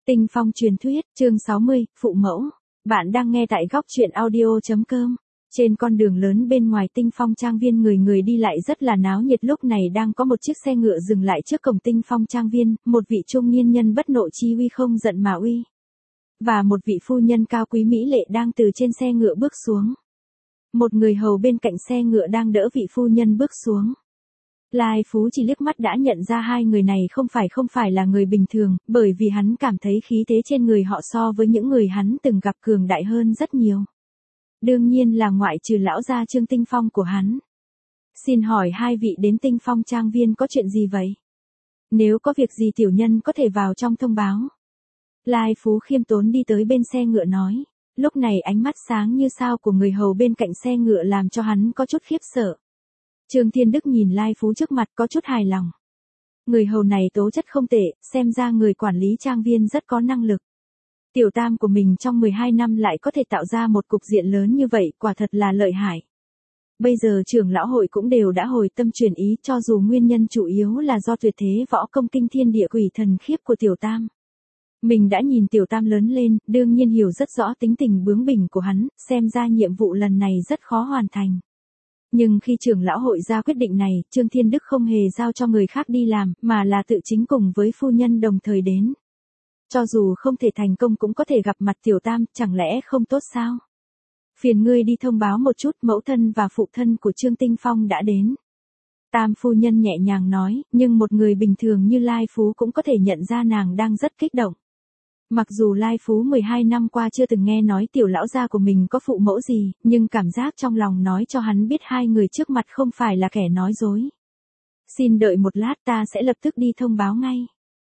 Tinh Phong truyền thuyết, chương 60, Phụ mẫu. Bạn đang nghe tại góc truyện audio.com. Trên con đường lớn bên ngoài Tinh Phong trang viên người người đi lại rất là náo nhiệt, lúc này đang có một chiếc xe ngựa dừng lại trước cổng Tinh Phong trang viên, một vị trung niên nhân bất nộ chi uy không giận mà uy. Và một vị phu nhân cao quý mỹ lệ đang từ trên xe ngựa bước xuống. Một người hầu bên cạnh xe ngựa đang đỡ vị phu nhân bước xuống. Lai Phú chỉ liếc mắt đã nhận ra hai người này không phải là người bình thường, bởi vì hắn cảm thấy khí thế trên người họ so với những người hắn từng gặp cường đại hơn rất nhiều. Đương nhiên là ngoại trừ lão gia Trương Tinh Phong của hắn. Xin hỏi hai vị đến Tinh Phong trang viên có chuyện gì vậy? Nếu có việc gì tiểu nhân có thể vào trong thông báo. Lai Phú khiêm tốn đi tới bên xe ngựa nói. Lúc này ánh mắt sáng như sao của người hầu bên cạnh xe ngựa làm cho hắn có chút khiếp sợ. Trương Thiên Đức nhìn Lai Phú trước mặt có chút hài lòng. Người hầu này tố chất không tệ, xem ra người quản lý trang viên rất có năng lực. Tiểu tam của mình trong 12 năm lại có thể tạo ra một cục diện lớn như vậy, quả thật là lợi hại. Bây giờ trưởng lão hội cũng đều đã hồi tâm chuyển ý, cho dù nguyên nhân chủ yếu là do tuyệt thế võ công kinh thiên địa quỷ thần khiếp của tiểu tam. Mình đã nhìn tiểu tam lớn lên, đương nhiên hiểu rất rõ tính tình bướng bỉnh của hắn, xem ra nhiệm vụ lần này rất khó hoàn thành. Nhưng khi trưởng lão hội ra quyết định này, Trương Thiên Đức không hề giao cho người khác đi làm, mà là tự chính cùng với phu nhân đồng thời đến. Cho dù không thể thành công cũng có thể gặp mặt tiểu tam, chẳng lẽ không tốt sao? Phiền ngươi đi thông báo một chút, mẫu thân và phụ thân của Trương Tinh Phong đã đến. Tam phu nhân nhẹ nhàng nói, nhưng một người bình thường như Lai Phú cũng có thể nhận ra nàng đang rất kích động. Mặc dù Lai Phú 12 năm qua chưa từng nghe nói tiểu lão gia của mình có phụ mẫu gì, nhưng cảm giác trong lòng nói cho hắn biết hai người trước mặt không phải là kẻ nói dối. Xin đợi một lát, ta sẽ lập tức đi thông báo ngay.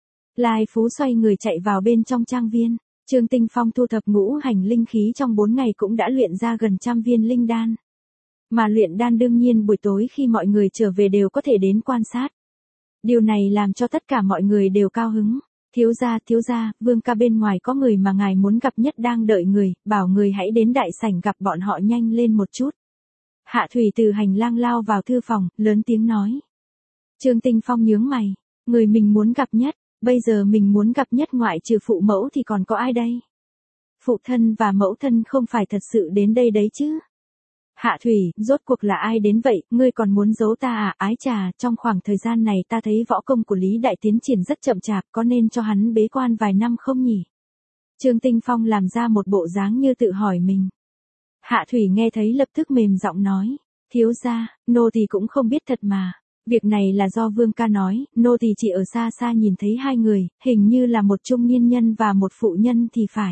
Lai Phú xoay người chạy vào bên trong trang viên. Trương Tinh Phong thu thập ngũ hành linh khí trong 4 ngày cũng đã luyện ra gần 100 viên linh đan. Mà luyện đan đương nhiên buổi tối khi mọi người trở về đều có thể đến quan sát. Điều này làm cho tất cả mọi người đều cao hứng. Thiếu gia, Vương ca bên ngoài có người mà ngài muốn gặp nhất đang đợi người, bảo người hãy đến đại sảnh gặp bọn họ nhanh lên một chút. Hạ Thủy từ hành lang lao vào thư phòng, lớn tiếng nói. Trương Tinh Phong nhướng mày, người mình muốn gặp nhất, bây giờ mình muốn gặp nhất ngoại trừ phụ mẫu thì còn có ai đây? Phụ thân và mẫu thân không phải thật sự đến đây đấy chứ? Hạ Thủy, rốt cuộc là ai đến vậy, ngươi còn muốn giấu ta à? Ái chà, trong khoảng thời gian này ta thấy võ công của Lý Đại tiến triển rất chậm chạp, có nên cho hắn bế quan vài năm không nhỉ? Trương Tinh Phong làm ra một bộ dáng như tự hỏi mình. Hạ Thủy nghe thấy lập tức mềm giọng nói, thiếu gia, nô tỳ cũng không biết thật mà. Việc này là do Vương ca nói, nô tỳ chỉ ở xa xa nhìn thấy hai người, hình như là một trung niên nhân và một phụ nhân thì phải.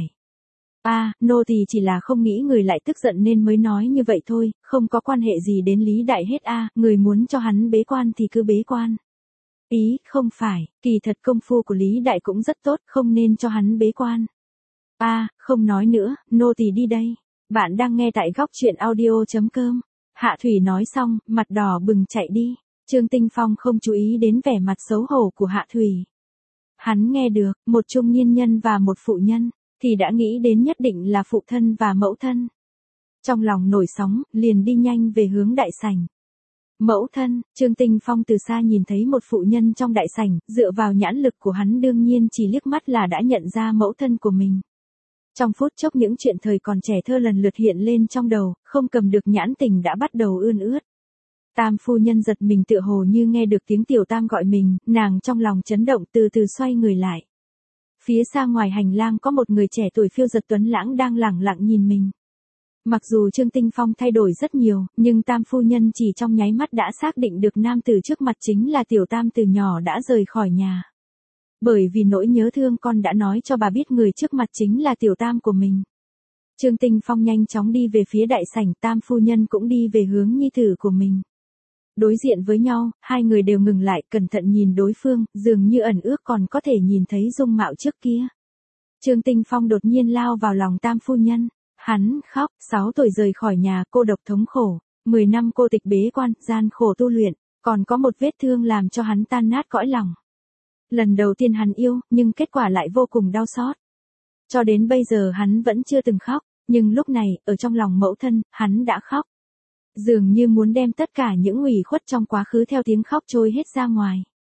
Nô tỳ chỉ là không nghĩ người lại tức giận nên mới nói như vậy thôi, không có quan hệ gì đến Lý Đại hết người muốn cho hắn bế quan thì cứ bế quan. Ý, không phải, kỳ thật công phu của Lý Đại cũng rất tốt, không nên cho hắn bế quan. Không nói nữa, nô tỳ đi đây. Bạn đang nghe tại góc truyện audio.com. Hạ Thủy nói xong, mặt đỏ bừng chạy đi. Trương Tinh Phong không chú ý đến vẻ mặt xấu hổ của Hạ Thủy. Hắn nghe được, một trung niên nhân và một phụ nhân, thì đã nghĩ đến nhất định là phụ thân và mẫu thân. Trong lòng nổi sóng, liền đi nhanh về hướng đại sảnh. Mẫu thân, Trương Tinh Phong từ xa nhìn thấy một phụ nhân trong đại sảnh, dựa vào nhãn lực của hắn đương nhiên chỉ liếc mắt là đã nhận ra mẫu thân của mình. Trong phút chốc những chuyện thời còn trẻ thơ lần lượt hiện lên trong đầu, không cầm được nhãn tình đã bắt đầu ươn ướt. Tam phu nhân giật mình tựa hồ như nghe được tiếng tiểu tam gọi mình, nàng trong lòng chấn động từ từ xoay người lại. Phía xa ngoài hành lang có một người trẻ tuổi phiêu giật tuấn lãng đang lẳng lặng nhìn mình. Mặc dù Trương Tinh Phong thay đổi rất nhiều, nhưng tam phu nhân chỉ trong nháy mắt đã xác định được nam tử trước mặt chính là tiểu tam từ nhỏ đã rời khỏi nhà. Bởi vì nỗi nhớ thương con đã nói cho bà biết người trước mặt chính là tiểu tam của mình. Trương Tinh Phong nhanh chóng đi về phía đại sảnh, tam phu nhân cũng đi về hướng nhi tử của mình. Đối diện với nhau, hai người đều ngừng lại, cẩn thận nhìn đối phương, dường như ẩn ước còn có thể nhìn thấy dung mạo trước kia. Trương Tinh Phong đột nhiên lao vào lòng tam phu nhân. Hắn khóc, 6 tuổi rời khỏi nhà, cô độc thống khổ, 10 năm cô tịch bế quan, gian khổ tu luyện, còn có một vết thương làm cho hắn tan nát cõi lòng. Lần đầu tiên hắn yêu, nhưng kết quả lại vô cùng đau xót. Cho đến bây giờ hắn vẫn chưa từng khóc, nhưng lúc này, ở trong lòng mẫu thân, hắn đã khóc. Dường như muốn đem tất cả những ủy khuất trong quá khứ theo tiếng khóc trôi hết ra ngoài.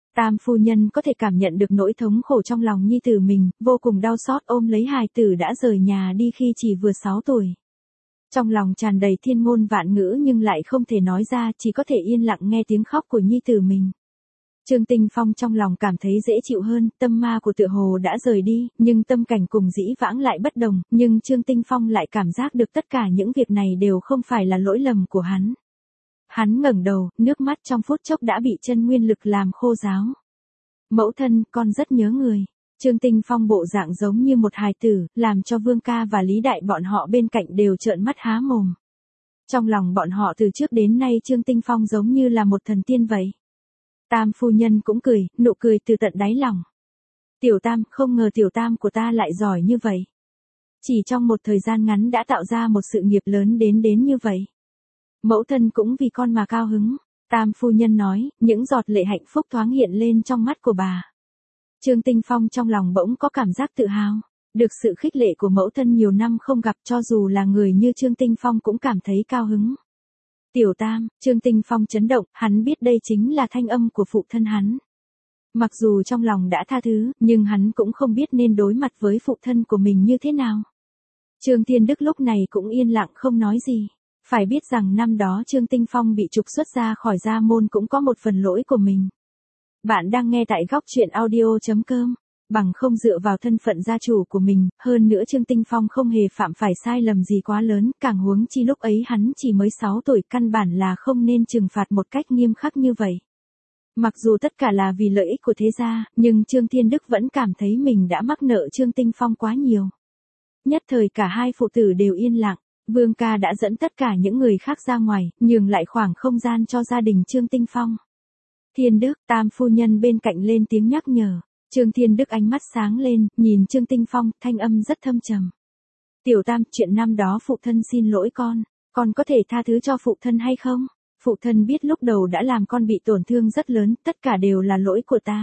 Tam phu nhân có thể cảm nhận được nỗi thống khổ trong lòng nhi tử mình, vô cùng đau xót ôm lấy hài tử đã rời nhà đi khi chỉ vừa 6 tuổi. Trong lòng tràn đầy thiên ngôn vạn ngữ nhưng lại không thể nói ra, chỉ có thể yên lặng nghe tiếng khóc của nhi tử mình. Trương Tinh Phong trong lòng cảm thấy dễ chịu hơn, tâm ma của tựa hồ đã rời đi, nhưng tâm cảnh cùng dĩ vãng lại bất đồng, nhưng Trương Tinh Phong lại cảm giác được tất cả những việc này đều không phải là lỗi lầm của hắn. Hắn ngẩng đầu, nước mắt trong phút chốc đã bị chân nguyên lực làm khô ráo. Mẫu thân, con rất nhớ người. Trương Tinh Phong bộ dạng giống như một hài tử, làm cho Vương ca và Lý Đại bọn họ bên cạnh đều trợn mắt há mồm. Trong lòng bọn họ từ trước đến nay Trương Tinh Phong giống như là một thần tiên vậy. Tam phu nhân cũng cười, nụ cười từ tận đáy lòng. Tiểu Tam, không ngờ Tiểu Tam của ta lại giỏi như vậy. Chỉ trong một thời gian ngắn đã tạo ra một sự nghiệp lớn đến như vậy. Mẫu thân cũng vì con mà cao hứng. Tam phu nhân nói, những giọt lệ hạnh phúc thoáng hiện lên trong mắt của bà. Trương Tinh Phong trong lòng bỗng có cảm giác tự hào. Được sự khích lệ của mẫu thân nhiều năm không gặp cho dù là người như Trương Tinh Phong cũng cảm thấy cao hứng. Tiểu Tam, Trương Tinh Phong chấn động, hắn biết đây chính là thanh âm của phụ thân hắn. Mặc dù trong lòng đã tha thứ, nhưng hắn cũng không biết nên đối mặt với phụ thân của mình như thế nào. Trương Thiên Đức lúc này cũng yên lặng không nói gì. Phải biết rằng năm đó Trương Tinh Phong bị trục xuất ra khỏi gia môn cũng có một phần lỗi của mình. Bạn đang nghe tại góc truyện audio.com. Bằng không dựa vào thân phận gia chủ của mình, hơn nữa Trương Tinh Phong không hề phạm phải sai lầm gì quá lớn, càng huống chi lúc ấy hắn chỉ mới 6 tuổi, căn bản là không nên trừng phạt một cách nghiêm khắc như vậy. Mặc dù tất cả là vì lợi ích của thế gia, nhưng Trương Thiên Đức vẫn cảm thấy mình đã mắc nợ Trương Tinh Phong quá nhiều. Nhất thời cả hai phụ tử đều yên lặng, Vương ca đã dẫn tất cả những người khác ra ngoài, nhường lại khoảng không gian cho gia đình Trương Tinh Phong. Thiên Đức, Tam phu nhân bên cạnh lên tiếng nhắc nhở. Trương Thiên Đức ánh mắt sáng lên, nhìn Trương Tinh Phong, thanh âm rất thâm trầm. Tiểu Tam, chuyện năm đó phụ thân xin lỗi con có thể tha thứ cho phụ thân hay không? Phụ thân biết lúc đầu đã làm con bị tổn thương rất lớn, tất cả đều là lỗi của ta.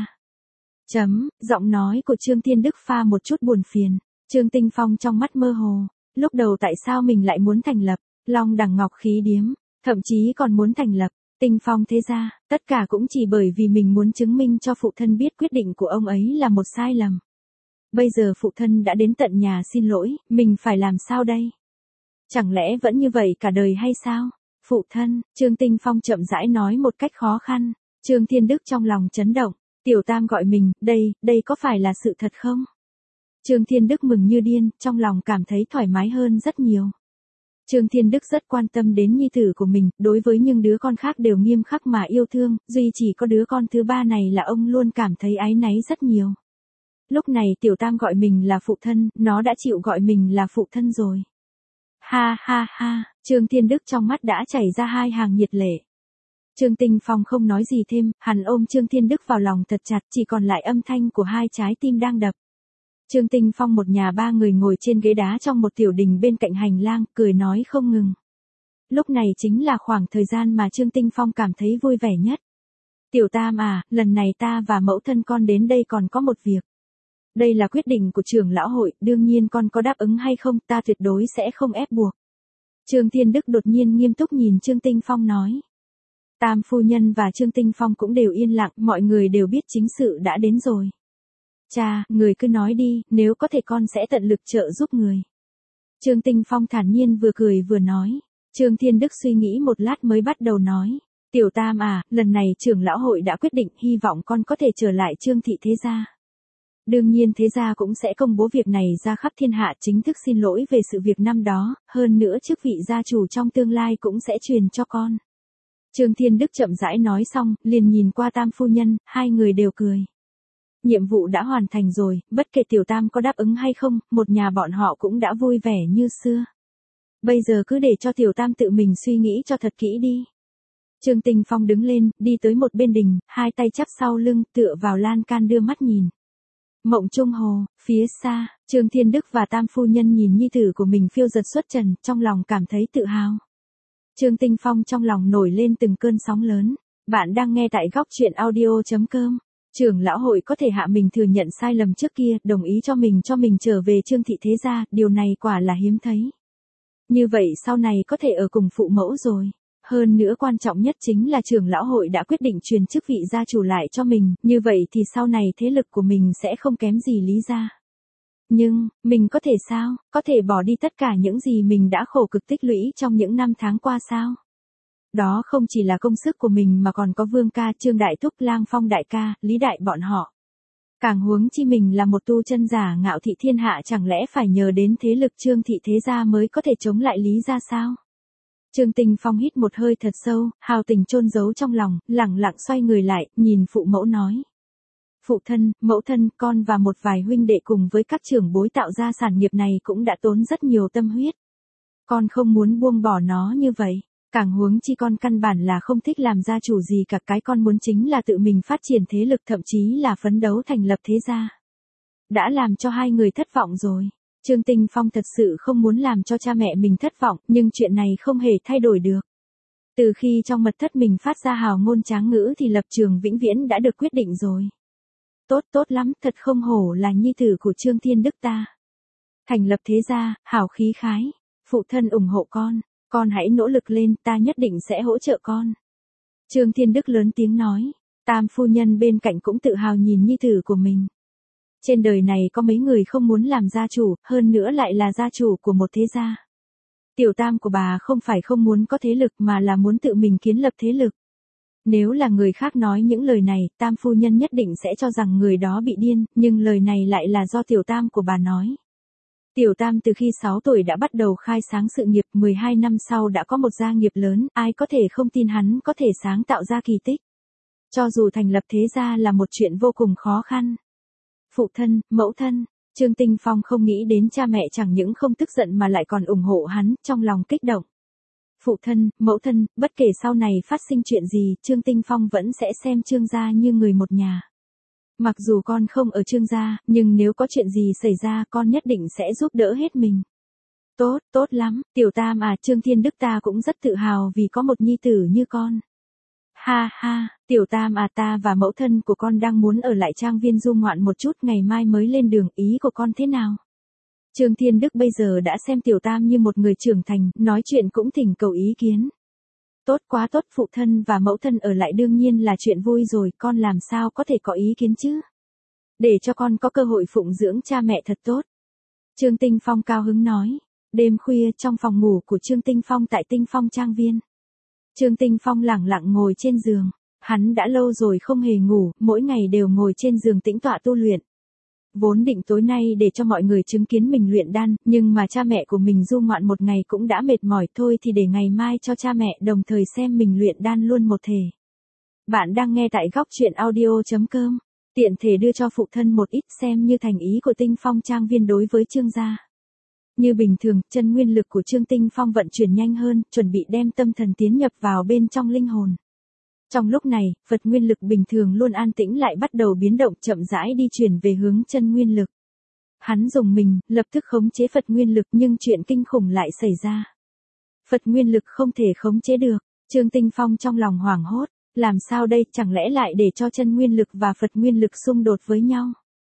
Giọng nói của Trương Thiên Đức pha một chút buồn phiền. Trương Tinh Phong trong mắt mơ hồ, lúc đầu tại sao mình lại muốn thành lập Long Đằng Ngọc Khí Điếm, thậm chí còn muốn thành lập Tinh Phong thế gia, tất cả cũng chỉ bởi vì mình muốn chứng minh cho phụ thân biết quyết định của ông ấy là một sai lầm. Bây giờ phụ thân đã đến tận nhà xin lỗi, mình phải làm sao đây? Chẳng lẽ vẫn như vậy cả đời hay sao? Phụ thân, Trương Tinh Phong chậm rãi nói một cách khó khăn. Trương Thiên Đức trong lòng chấn động, Tiểu Tam gọi mình, đây có phải là sự thật không? Trương Thiên Đức mừng như điên, trong lòng cảm thấy thoải mái hơn rất nhiều. Trương Thiên Đức rất quan tâm đến nhi tử của mình, đối với những đứa con khác đều nghiêm khắc mà yêu thương, duy chỉ có đứa con thứ ba này là ông luôn cảm thấy áy náy rất nhiều. Lúc này Tiểu Tam gọi mình là phụ thân, nó đã chịu gọi mình là phụ thân rồi. Ha ha ha, Trương Thiên Đức trong mắt đã chảy ra 2 hàng nhiệt lệ. Trương Tinh Phong không nói gì thêm, hắn ôm Trương Thiên Đức vào lòng thật chặt, chỉ còn lại âm thanh của 2 trái tim đang đập. Trương Tinh Phong một nhà 3 người ngồi trên ghế đá trong một tiểu đình bên cạnh hành lang, cười nói không ngừng. Lúc này chính là khoảng thời gian mà Trương Tinh Phong cảm thấy vui vẻ nhất. Tiểu Tam à, lần này ta và mẫu thân con đến đây còn có một việc. Đây là quyết định của trưởng lão hội, đương nhiên con có đáp ứng hay không, ta tuyệt đối sẽ không ép buộc. Trương Thiên Đức đột nhiên nghiêm túc nhìn Trương Tinh Phong nói. Tam phu nhân và Trương Tinh Phong cũng đều yên lặng, mọi người đều biết chính sự đã đến rồi. Cha, người cứ nói đi, nếu có thể con sẽ tận lực trợ giúp người. Trương Tinh Phong thản nhiên vừa cười vừa nói. Trương Thiên Đức suy nghĩ một lát mới bắt đầu nói. Tiểu Tam à, lần này trưởng lão hội đã quyết định, hy vọng con có thể trở lại Trương thị thế gia. Đương nhiên thế gia cũng sẽ công bố việc này ra khắp thiên hạ, chính thức xin lỗi về sự việc năm đó, hơn nữa chức vị gia chủ trong tương lai cũng sẽ truyền cho con. Trương Thiên Đức chậm rãi nói xong, liền nhìn qua Tam phu nhân, 2 người đều cười. Nhiệm vụ đã hoàn thành rồi, bất kể Tiểu Tam có đáp ứng hay không, một nhà bọn họ cũng đã vui vẻ như xưa. Bây giờ cứ để cho Tiểu Tam tự mình suy nghĩ cho thật kỹ đi. Trương Tinh Phong đứng lên, đi tới một bên đình, 2 tay chắp sau lưng, tựa vào lan can đưa mắt nhìn. Mộng Trung Hồ, phía xa, Trương Thiên Đức và Tam phu nhân nhìn nhi tử của mình phiêu dật xuất trần, trong lòng cảm thấy tự hào. Trương Tinh Phong trong lòng nổi lên từng cơn sóng lớn. Bạn đang nghe tại góc truyện audio.com. Trưởng lão hội có thể hạ mình thừa nhận sai lầm trước kia, đồng ý cho mình trở về Trương thị thế gia, điều này quả là hiếm thấy. Như vậy sau này có thể ở cùng phụ mẫu rồi. Hơn nữa quan trọng nhất chính là trưởng lão hội đã quyết định truyền chức vị gia chủ lại cho mình, như vậy thì sau này thế lực của mình sẽ không kém gì Lý gia. Nhưng, mình có thể sao, có thể bỏ đi tất cả những gì mình đã khổ cực tích lũy trong những năm tháng qua sao? Đó không chỉ là công sức của mình mà còn có Vương ca, Trương Đại Thúc, Lang Phong đại ca, Lý Đại bọn họ. Càng huống chi mình là một tu chân giả ngạo thị thiên hạ, chẳng lẽ phải nhờ đến thế lực Trương thị thế gia mới có thể chống lại Lý gia sao? Trương Tinh Phong hít một hơi thật sâu, hào tình chôn giấu trong lòng, lẳng lặng xoay người lại, nhìn phụ mẫu nói. Phụ thân, mẫu thân, con và một vài huynh đệ cùng với các trưởng bối tạo ra sản nghiệp này cũng đã tốn rất nhiều tâm huyết. Con không muốn buông bỏ nó như vậy. Càng huống chi con căn bản là không thích làm gia chủ gì cả, cái con muốn chính là tự mình phát triển thế lực, thậm chí là phấn đấu thành lập thế gia. Đã làm cho hai người thất vọng rồi. Trương Tinh Phong thật sự không muốn làm cho cha mẹ mình thất vọng, nhưng chuyện này không hề thay đổi được. Từ khi trong mật thất mình phát ra hào ngôn tráng ngữ thì lập trường vĩnh viễn đã được quyết định rồi. Tốt tốt lắm, thật không hổ là nhi tử của Trương Thiên Đức ta. Thành lập thế gia, hào khí khái. Phụ thân ủng hộ con hãy nỗ lực lên, ta nhất định sẽ hỗ trợ con. Trương Thiên Đức lớn tiếng nói, Tam phu nhân bên cạnh cũng tự hào nhìn nhi tử của mình. Trên đời này có mấy người không muốn làm gia chủ, hơn nữa lại là gia chủ của một thế gia. Tiểu Tam của bà không phải không muốn có thế lực mà là muốn tự mình kiến lập thế lực. Nếu là người khác nói những lời này, Tam phu nhân nhất định sẽ cho rằng người đó bị điên, nhưng lời này lại là do Tiểu Tam của bà nói. Tiểu Tam từ khi 6 tuổi đã bắt đầu khai sáng sự nghiệp, 12 năm sau đã có một gia nghiệp lớn, ai có thể không tin hắn có thể sáng tạo ra kỳ tích. Cho dù thành lập thế gia là một chuyện vô cùng khó khăn. Phụ thân, mẫu thân, Trương Tinh Phong không nghĩ đến cha mẹ chẳng những không tức giận mà lại còn ủng hộ hắn, trong lòng kích động. Phụ thân, mẫu thân, bất kể sau này phát sinh chuyện gì, Trương Tinh Phong vẫn sẽ xem Trương gia như người một nhà. Mặc dù con không ở Trương gia, nhưng nếu có chuyện gì xảy ra con nhất định sẽ giúp đỡ hết mình. Tốt, tốt lắm, Tiểu Tam à, Trương Thiên Đức ta cũng rất tự hào vì có một nhi tử như con. Ha ha, Tiểu Tam à, ta và mẫu thân của con đang muốn ở lại trang viên du ngoạn một chút, ngày mai mới lên đường, ý của con thế nào? Trương Thiên Đức bây giờ đã xem Tiểu Tam như một người trưởng thành, nói chuyện cũng thỉnh cầu ý kiến. Tốt quá tốt, phụ thân và mẫu thân ở lại đương nhiên là chuyện vui rồi, con làm sao có thể có ý kiến chứ? Để cho con có cơ hội phụng dưỡng cha mẹ thật tốt. Trương Tinh Phong cao hứng nói. Đêm khuya trong phòng ngủ của Trương Tinh Phong tại Tinh Phong Trang Viên. Trương Tinh Phong lẳng lặng ngồi trên giường. Hắn đã lâu rồi không hề ngủ, mỗi ngày đều ngồi trên giường tĩnh tọa tu luyện. Vốn định tối nay để cho mọi người chứng kiến mình luyện đan, nhưng mà cha mẹ của mình du ngoạn một ngày cũng đã mệt mỏi, thôi thì để ngày mai cho cha mẹ đồng thời xem mình luyện đan luôn một thể. Bạn đang nghe tại góc truyện audio.com. Tiện thể đưa cho phụ thân một ít xem như thành ý của Tinh Phong Trang Viên đối với Trương gia. Như bình thường, chân nguyên lực của Trương Tinh Phong vận chuyển nhanh hơn, chuẩn bị đem tâm thần tiến nhập vào bên trong linh hồn. Trong lúc này, Phật nguyên lực bình thường luôn an tĩnh lại bắt đầu biến động, chậm rãi đi chuyển về hướng chân nguyên lực. Hắn dùng mình, lập tức khống chế Phật nguyên lực, nhưng chuyện kinh khủng lại xảy ra. Phật nguyên lực không thể khống chế được, Trương Tinh Phong trong lòng hoảng hốt, làm sao đây, chẳng lẽ lại để cho chân nguyên lực và Phật nguyên lực xung đột với nhau?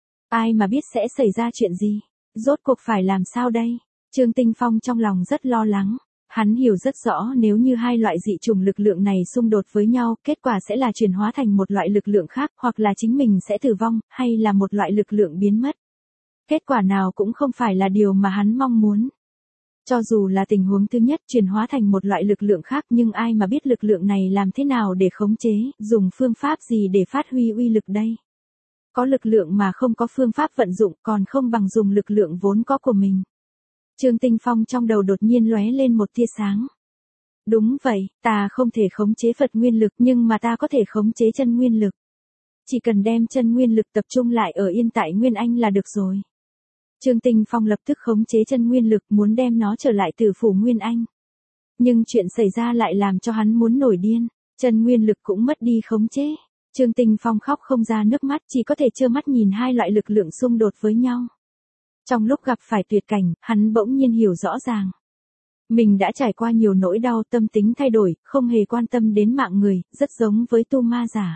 Ai mà biết sẽ xảy ra chuyện gì? Rốt cuộc phải làm sao đây? Trương Tinh Phong trong lòng rất lo lắng. Hắn hiểu rất rõ nếu như hai loại dị chủng lực lượng này xung đột với nhau, kết quả sẽ là chuyển hóa thành một loại lực lượng khác, hoặc là chính mình sẽ tử vong, hay là một loại lực lượng biến mất. Kết quả nào cũng không phải là điều mà hắn mong muốn. Cho dù là tình huống thứ nhất, chuyển hóa thành một loại lực lượng khác, nhưng ai mà biết lực lượng này làm thế nào để khống chế, dùng phương pháp gì để phát huy uy lực đây? Có lực lượng mà không có phương pháp vận dụng, còn không bằng dùng lực lượng vốn có của mình. Trương Tinh Phong trong đầu đột nhiên lóe lên một tia sáng. Đúng vậy, ta không thể khống chế Phật nguyên lực, nhưng mà ta có thể khống chế chân nguyên lực. Chỉ cần đem chân nguyên lực tập trung lại ở yên tại Nguyên Anh là được rồi. Trương Tinh Phong lập tức khống chế chân nguyên lực, muốn đem nó trở lại Tử phủ Nguyên Anh. Nhưng chuyện xảy ra lại làm cho hắn muốn nổi điên, chân nguyên lực cũng mất đi khống chế. Trương Tinh Phong khóc không ra nước mắt, chỉ có thể trơ mắt nhìn hai loại lực lượng xung đột với nhau. Trong lúc gặp phải tuyệt cảnh, hắn bỗng nhiên hiểu rõ ràng. Mình đã trải qua nhiều nỗi đau, tâm tính thay đổi, không hề quan tâm đến mạng người, rất giống với tu ma giả.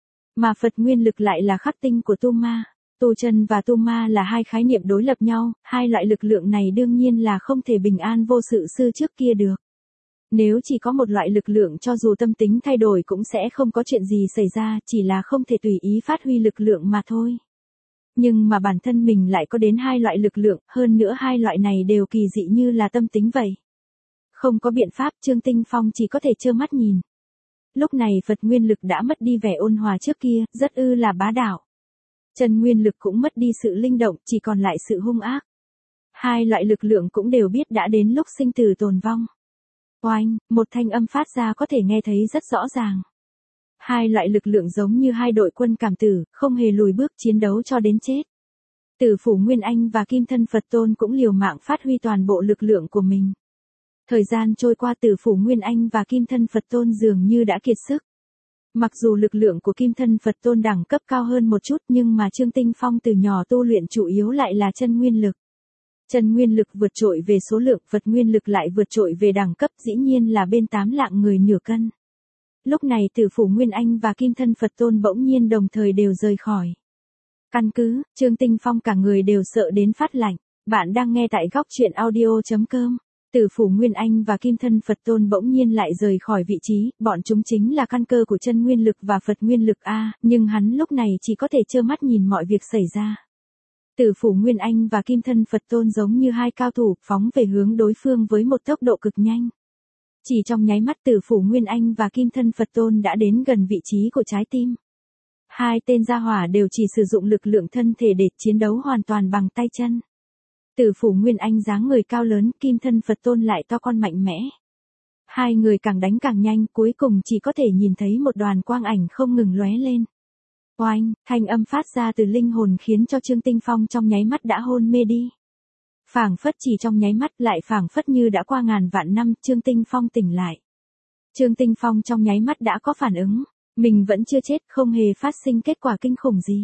Mà Phật nguyên lực lại là khắc tinh của tu ma. Tu chân và tu ma là hai khái niệm đối lập nhau, hai loại lực lượng này đương nhiên là không thể bình an vô sự sư trước kia được. Nếu chỉ có một loại lực lượng cho dù tâm tính thay đổi cũng sẽ không có chuyện gì xảy ra, chỉ là không thể tùy ý phát huy lực lượng mà thôi. Nhưng mà bản thân mình lại có đến hai loại lực lượng, hơn nữa hai loại này đều kỳ dị như là tâm tính vậy. Không có biện pháp, Trương Tinh Phong chỉ có thể trơ mắt nhìn. Lúc này Phật nguyên lực đã mất đi vẻ ôn hòa trước kia, rất là bá đạo. Chân nguyên lực cũng mất đi sự linh động, chỉ còn lại sự hung ác. Hai loại lực lượng cũng đều biết đã đến lúc sinh tử tồn vong. Oanh, một thanh âm phát ra có thể nghe thấy rất rõ ràng. Hai loại lực lượng giống như hai đội quân cảm tử, không hề lùi bước chiến đấu cho đến chết. Tử Phủ Nguyên Anh và Kim Thân Phật Tôn cũng liều mạng phát huy toàn bộ lực lượng của mình. Thời gian trôi qua, Tử Phủ Nguyên Anh và Kim Thân Phật Tôn dường như đã kiệt sức. Mặc dù lực lượng của Kim Thân Phật Tôn đẳng cấp cao hơn một chút nhưng mà Trương Tinh Phong từ nhỏ tu luyện chủ yếu lại là chân nguyên lực. Chân nguyên lực vượt trội về số lượng, Phật nguyên lực lại vượt trội về đẳng cấp, dĩ nhiên là bên 8 lạng người nửa cân. Lúc này Tử Phủ Nguyên Anh và Kim Thân Phật Tôn bỗng nhiên đồng thời đều rời khỏi căn cứ, Trương Tinh Phong cả người đều sợ đến phát lạnh. Bạn đang nghe tại góc truyện audio.com. Tử Phủ Nguyên Anh và Kim Thân Phật Tôn bỗng nhiên lại rời khỏi vị trí, bọn chúng chính là căn cơ của chân nguyên lực và Phật nguyên lực A, nhưng hắn lúc này chỉ có thể trơ mắt nhìn mọi việc xảy ra. Tử Phủ Nguyên Anh và Kim Thân Phật Tôn giống như hai cao thủ, phóng về hướng đối phương với một tốc độ cực nhanh. Chỉ trong nháy mắt Tử Phủ Nguyên Anh và Kim Thân Phật Tôn đã đến gần vị trí của trái tim. Hai tên gia hỏa đều chỉ sử dụng lực lượng thân thể để chiến đấu hoàn toàn bằng tay chân. Tử Phủ Nguyên Anh dáng người cao lớn, Kim Thân Phật Tôn lại to con mạnh mẽ. Hai người càng đánh càng nhanh, cuối cùng chỉ có thể nhìn thấy một đoàn quang ảnh không ngừng lóe lên. Oanh, thanh âm phát ra từ linh hồn khiến cho Trương Tinh Phong trong nháy mắt đã hôn mê đi. Phảng phất chỉ trong nháy mắt, lại phảng phất như đã qua ngàn vạn năm, Trương Tinh Phong tỉnh lại. Trương Tinh Phong trong nháy mắt đã có phản ứng, mình vẫn chưa chết, không hề phát sinh kết quả kinh khủng gì.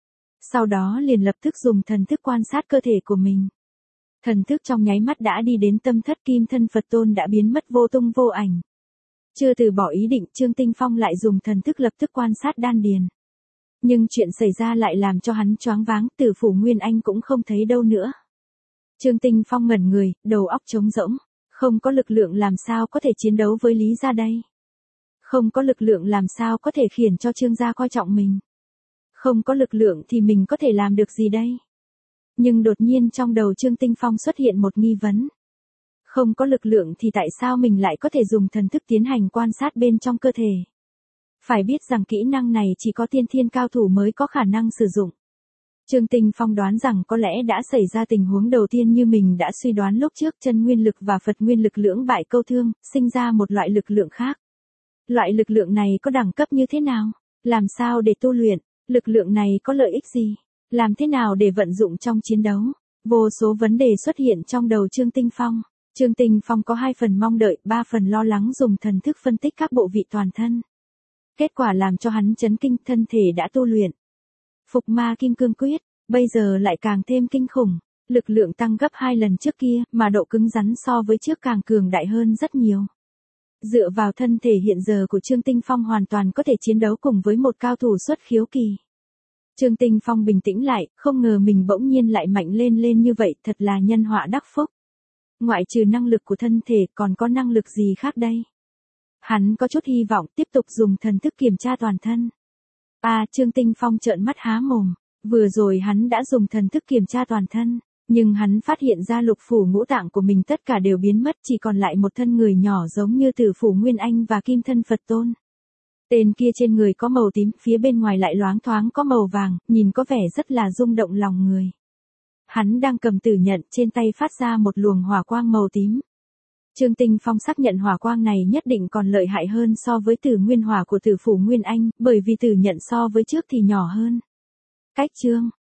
Sau đó liền lập tức dùng thần thức quan sát cơ thể của mình. Thần thức trong nháy mắt đã đi đến tâm thất, Kim Thân Phật Tôn đã biến mất vô tung vô ảnh. Chưa từ bỏ ý định, Trương Tinh Phong lại dùng thần thức lập tức quan sát đan điền. Nhưng chuyện xảy ra lại làm cho hắn choáng váng, Tử Phủ Nguyên Anh cũng không thấy đâu nữa. Trương Tinh Phong ngẩn người, đầu óc trống rỗng, không có lực lượng làm sao có thể chiến đấu với Lý gia đây. Không có lực lượng làm sao có thể khiến cho Trương gia coi trọng mình. Không có lực lượng thì mình có thể làm được gì đây? Nhưng đột nhiên trong đầu Trương Tinh Phong xuất hiện một nghi vấn. Không có lực lượng thì tại sao mình lại có thể dùng thần thức tiến hành quan sát bên trong cơ thể? Phải biết rằng kỹ năng này chỉ có tiên thiên cao thủ mới có khả năng sử dụng. Trương Tinh Phong đoán rằng có lẽ đã xảy ra tình huống đầu tiên như mình đã suy đoán lúc trước, chân nguyên lực và Phật nguyên lực lưỡng bại câu thương, sinh ra một loại lực lượng khác. Loại lực lượng này có đẳng cấp như thế nào? Làm sao để tu luyện? Lực lượng này có lợi ích gì? Làm thế nào để vận dụng trong chiến đấu? Vô số vấn đề xuất hiện trong đầu Trương Tinh Phong. Trương Tinh Phong có 2 phần mong đợi, 3 phần lo lắng, dùng thần thức phân tích các bộ vị toàn thân. Kết quả làm cho hắn chấn kinh, thân thể đã tu luyện Phục Ma Kim Cương Quyết, bây giờ lại càng thêm kinh khủng, lực lượng tăng gấp 2 lần trước kia, mà độ cứng rắn so với trước càng cường đại hơn rất nhiều. Dựa vào thân thể hiện giờ của Trương Tinh Phong hoàn toàn có thể chiến đấu cùng với một cao thủ xuất khiếu kỳ. Trương Tinh Phong bình tĩnh lại, không ngờ mình bỗng nhiên lại mạnh lên như vậy, thật là nhân họa đắc phúc. Ngoại trừ năng lực của thân thể còn có năng lực gì khác đây? Hắn có chút hy vọng tiếp tục dùng thần thức kiểm tra toàn thân. Trương Tinh Phong trợn mắt há mồm, vừa rồi hắn đã dùng thần thức kiểm tra toàn thân, nhưng hắn phát hiện ra lục phủ ngũ tạng của mình tất cả đều biến mất, chỉ còn lại một thân người nhỏ giống như Tử Phủ Nguyên Anh và Kim Thân Phật Tôn. Tên kia trên người có màu tím, phía bên ngoài lại loáng thoáng có màu vàng, nhìn có vẻ rất là rung động lòng người. Hắn đang cầm tử nhận, trên tay phát ra một luồng hỏa quang màu tím. Trương Tinh Phong xác nhận hỏa quang này nhất định còn lợi hại hơn so với Tử Nguyên Hỏa của Tử Phủ Nguyên Anh, bởi vì tử nhận so với trước thì nhỏ hơn. Cách chương,